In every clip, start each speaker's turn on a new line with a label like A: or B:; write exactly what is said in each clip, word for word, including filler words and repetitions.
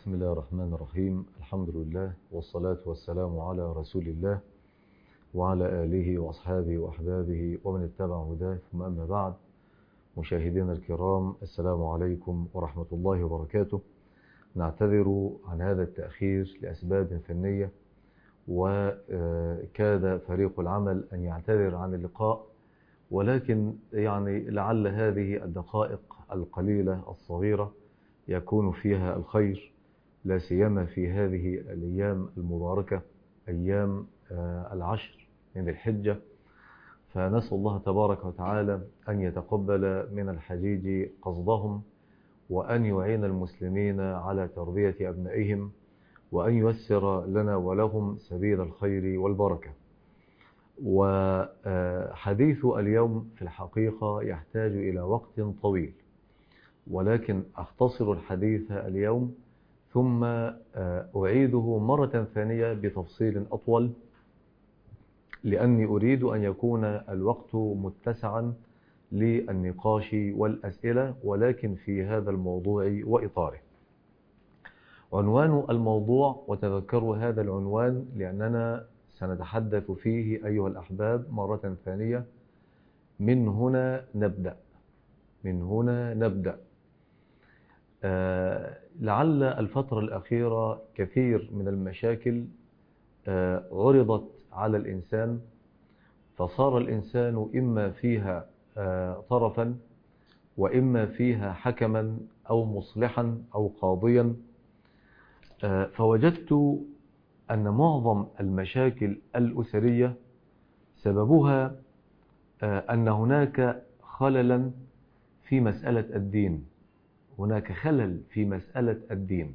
A: بسم الله الرحمن الرحيم. الحمد لله والصلاة والسلام على رسول الله وعلى آله وأصحابه وأحبابه ومن اتبع هداه، ثم أما بعد. مشاهدينا الكرام، السلام عليكم ورحمة الله وبركاته. نعتذر عن هذا التأخير لأسباب فنية، وكاد فريق العمل أن يعتذر عن اللقاء، ولكن يعني لعل هذه الدقائق القليلة الصغيرة يكون فيها الخير، لا سيما في هذه الأيام المباركة، أيام العشر من الحجة. فنسأل الله تبارك وتعالى أن يتقبل من الحجيج قصدهم، وأن يعين المسلمين على تربية أبنائهم، وأن ييسر لنا ولهم سبيل الخير والبركة. وحديث اليوم في الحقيقة يحتاج إلى وقت طويل، ولكن أختصر الحديث اليوم ثم أعيده مرة ثانية بتفصيل أطول، لأني أريد أن يكون الوقت متسعا للنقاش والأسئلة، ولكن في هذا الموضوع وإطاره. عنوان الموضوع، وتذكروا هذا العنوان لأننا سنتحدث فيه أيها الأحباب مرة ثانية: من هنا نبدأ. من هنا نبدأ. آه لعل الفترة الأخيرة كثير من المشاكل آه عرضت على الإنسان، فصار الإنسان إما فيها آه طرفا، وإما فيها حكما أو مصلحا أو قاضيا. آه فوجدت أن معظم المشاكل الأسرية سببها آه أن هناك خللا في مسألة الدين. هناك خلل في مسألة الدين.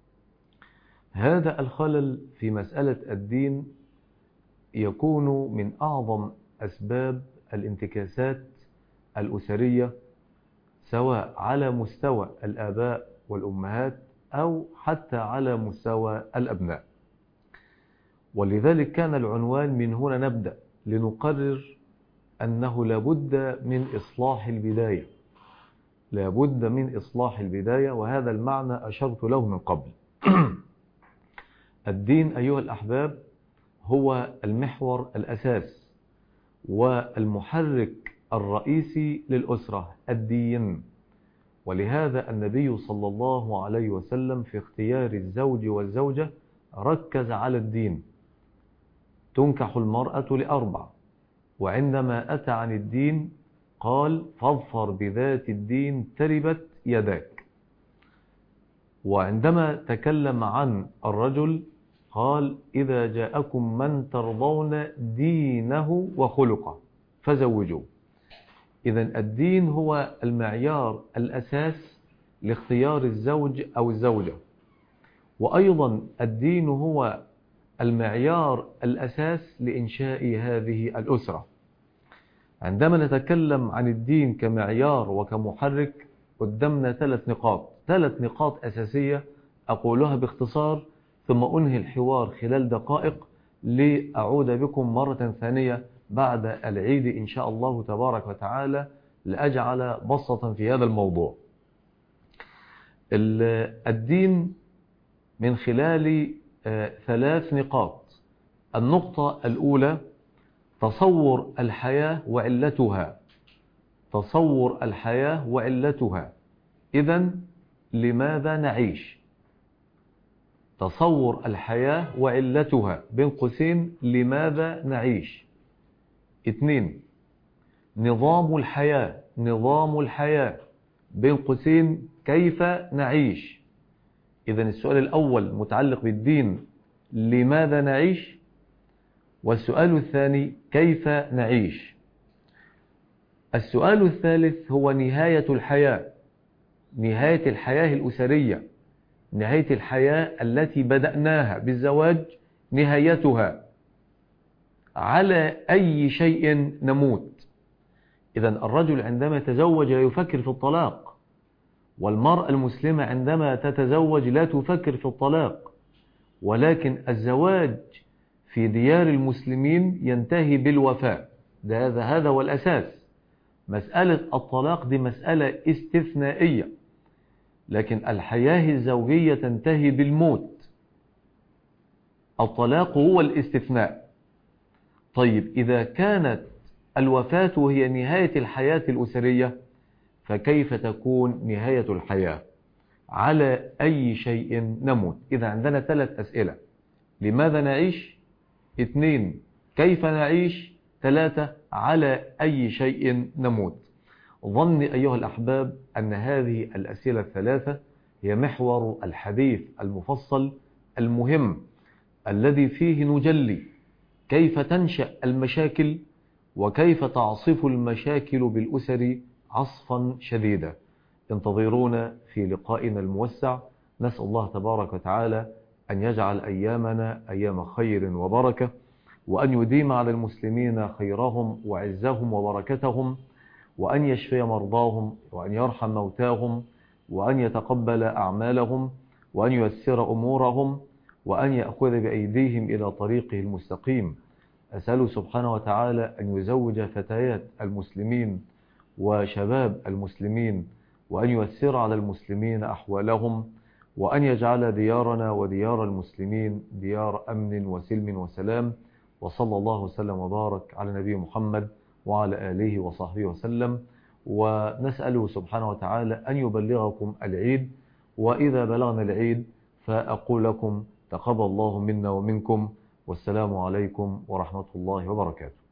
A: هذا الخلل في مسألة الدين يكون من أعظم أسباب الانتكاسات الأسرية، سواء على مستوى الآباء والأمهات أو حتى على مستوى الأبناء. ولذلك كان العنوان من هنا نبدأ، لنقرر أنه لابد من إصلاح البداية. لابد من إصلاح البداية، وهذا المعنى أشرت له من قبل. الدين أيها الأحباب هو المحور الأساس والمحرك الرئيسي للأسرة، الدين. ولهذا النبي صلى الله عليه وسلم في اختيار الزوج والزوجة ركز على الدين. تنكح المرأة لأربع، وعندما أتى عن الدين قال: فاظفر بذات الدين تربت يداك. وعندما تكلم عن الرجل قال: إذا جاءكم من ترضون دينه وخلقه فزوجوه. إذن الدين هو المعيار الأساس لاختيار الزوج أو الزوجة، وأيضا الدين هو المعيار الأساس لإنشاء هذه الأسرة. عندما نتكلم عن الدين كمعيار وكمحرك، قدمنا ثلاث نقاط ثلاث نقاط أساسية أقولها باختصار، ثم أنهي الحوار خلال دقائق لأعود بكم مرة ثانية بعد العيد إن شاء الله تبارك وتعالى، لأجعل بسطا في هذا الموضوع. الدين من خلال ثلاث نقاط. النقطة الأولى: تصور الحياة وعلتها. تصور الحياة وعلتها. إذن لماذا نعيش؟ تصور الحياة وعلتها، بين قوسين لماذا نعيش. اثنين: نظام الحياة. نظام الحياة، بين قوسين كيف نعيش. إذن السؤال الأول متعلق بالدين: لماذا نعيش؟ والسؤال الثاني: كيف نعيش؟ السؤال الثالث هو نهاية الحياة. نهاية الحياة الأسرية، نهاية الحياة التي بدأناها بالزواج، نهايتها على أي شيء نموت. إذن الرجل عندما يتزوج لا يفكر في الطلاق، والمرأة المسلمة عندما تتزوج لا تفكر في الطلاق، ولكن الزواج في ديار المسلمين ينتهي بالوفاة. ده هذا هذا هو الأساس. مسألة الطلاق دي مسألة استثنائية. لكن الحياة الزوجية تنتهي بالموت. الطلاق هو الاستثناء. طيب إذا كانت الوفاة هي نهاية الحياة الأسرية، فكيف تكون نهاية الحياة؟ على أي شيء نموت؟ إذا عندنا ثلاث أسئلة: لماذا نعيش؟ اثنين، كيف نعيش؟ ثلاثة، على أي شيء نموت؟ ظني أيها الأحباب أن هذه الأسئلة الثلاثة هي محور الحديث المفصل المهم، الذي فيه نجلي كيف تنشأ المشاكل، وكيف تعصف المشاكل بالأسر عصفا شديدا. انتظرونا في لقائنا الموسع. نسأل الله تبارك وتعالى أن يجعل أيامنا أيام خير وبركة، وأن يديم على المسلمين خيرهم وعزهم وبركتهم، وأن يشفي مرضاهم، وأن يرحم موتاهم، وأن يتقبل أعمالهم، وأن ييسر أمورهم، وأن يأخذ بأيديهم إلى طريقه المستقيم. أسأله سبحانه وتعالى أن يزوج فتيات المسلمين وشباب المسلمين، وأن ييسر على المسلمين أحوالهم، وأن يجعل ديارنا وديار المسلمين ديار أمن وسلم وسلام. وصلى الله وسلم وبارك على نبي محمد وعلى آله وصحبه وسلم. ونسأله سبحانه وتعالى أن يبلغكم العيد، وإذا بلغنا العيد فأقول لكم تقبل الله منا ومنكم، والسلام عليكم ورحمة الله وبركاته.